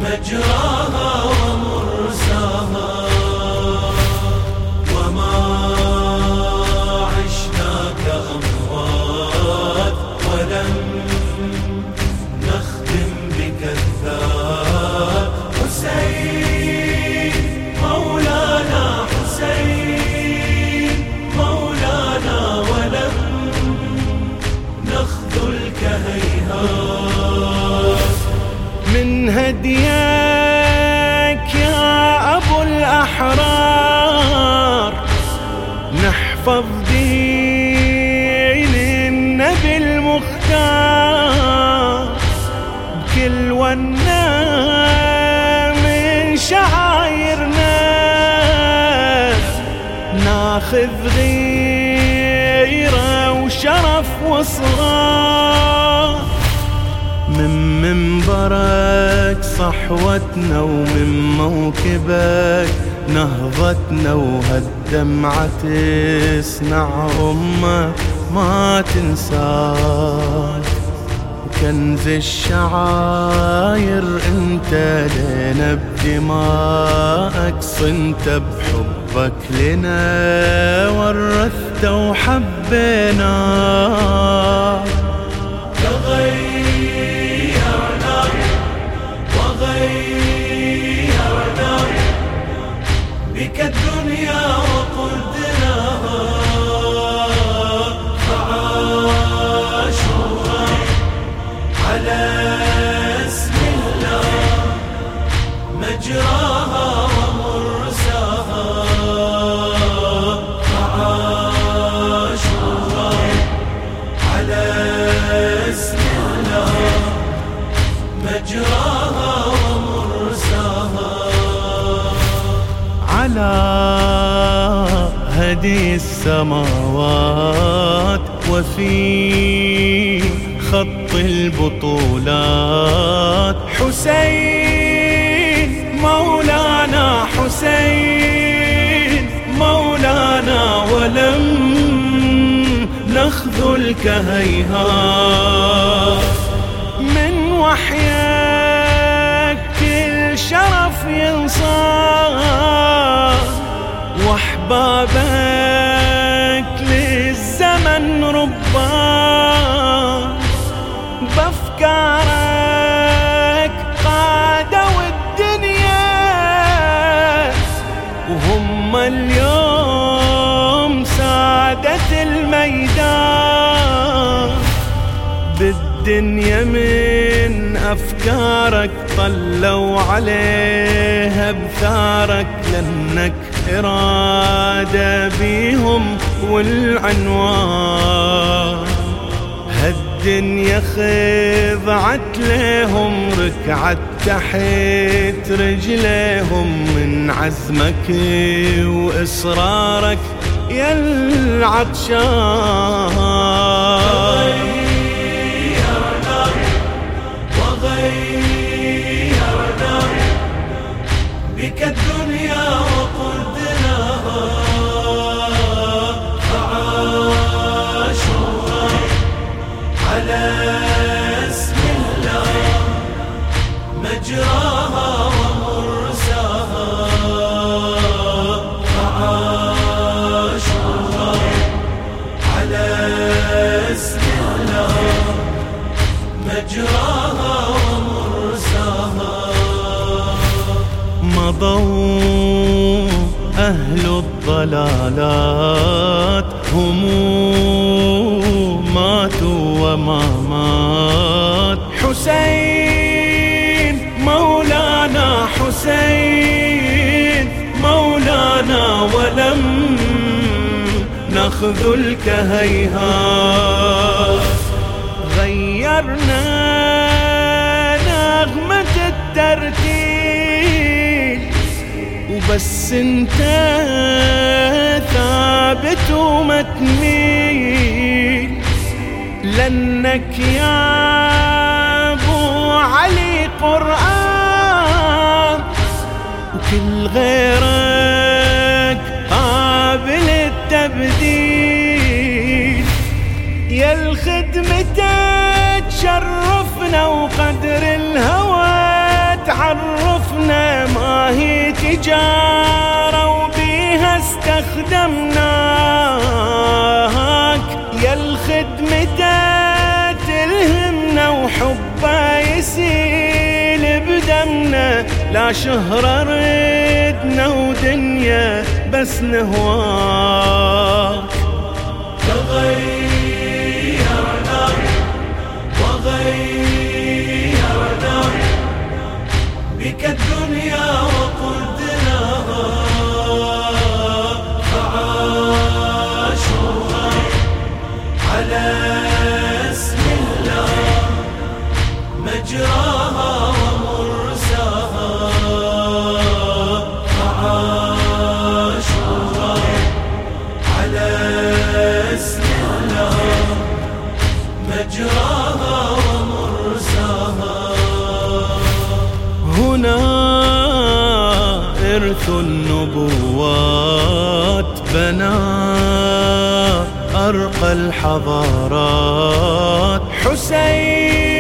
مجراها ومرساها، وما عشنا كأموات ولم نختم بكذاب. حسين مولانا، حسين مولانا، ولم نخذلك هيهات. من هديك يا أبو الأحرار نحفظ دين النبي المختار، بكل ونا من شعايرنا ناخذ غيرة وشرف وصغار. من منبرك صحوتنا ومن موكبك نهضتنا، وهالدمعة تصنع أمة ما تنساك. وكنز الشعاير انت لنا بدمائك صنت، بحبك لنا ورثت وحبيناك. تغيرنا وغيرنا بك الدنيا وقدناها، فعاشوها على اسم الله مجراها ومرساها، فعاشوها على اسم الله مجراها ومرساها. على هدي السماوات وفي خط البطولات حسين مولانا، حسين مولانا، ولم نخذلك هيهات. من وحيك كل شرف ينصار، واحبابك للزمن ربان. بافكارك قادوا الدنيا، وهم اليوم سادة الميدان. بالدنيا من أفكارك طلوا عليها بثارك، لأنك إرادة بيهم والعنوان. هالدنيا خضعت لهم ركعت تحت رجليهم، من عزمك وإصرارك يا العطشان. وغيرنا بك الدنيا وقدناها، فعاشوها على اسم الله مجراها ومرساها، فعاشوها على اسم الله مجراها ومرساها. مضوا أهل الضلالات هم ماتوا وما مات. حسين مولانا، حسين مولانا، ولم نخذلك هيهات. غيرنا نغمة الترتيل، وبس انت ثابت وما تميل. لأنك يا أبو علي قرآن، وكل غيرك قابل التبديل. يا الخدمة تشرفنا وقدر الهوى تعرفنا، تجارة وبيها استخدمناك، يا الخدمته تلهمنا وحبه يسيل بدمنا، لا شهرة ردنا ودنيا بس نهواك. تغيرنا وغيرنا بك الدنيا وقدناها، فعاشوها على اسم الله مجراها ومرساها، فعاشوها على اسم الله مجراها ومرساها. هنا إرث النبوات بنى أرقى الحضارات، حسين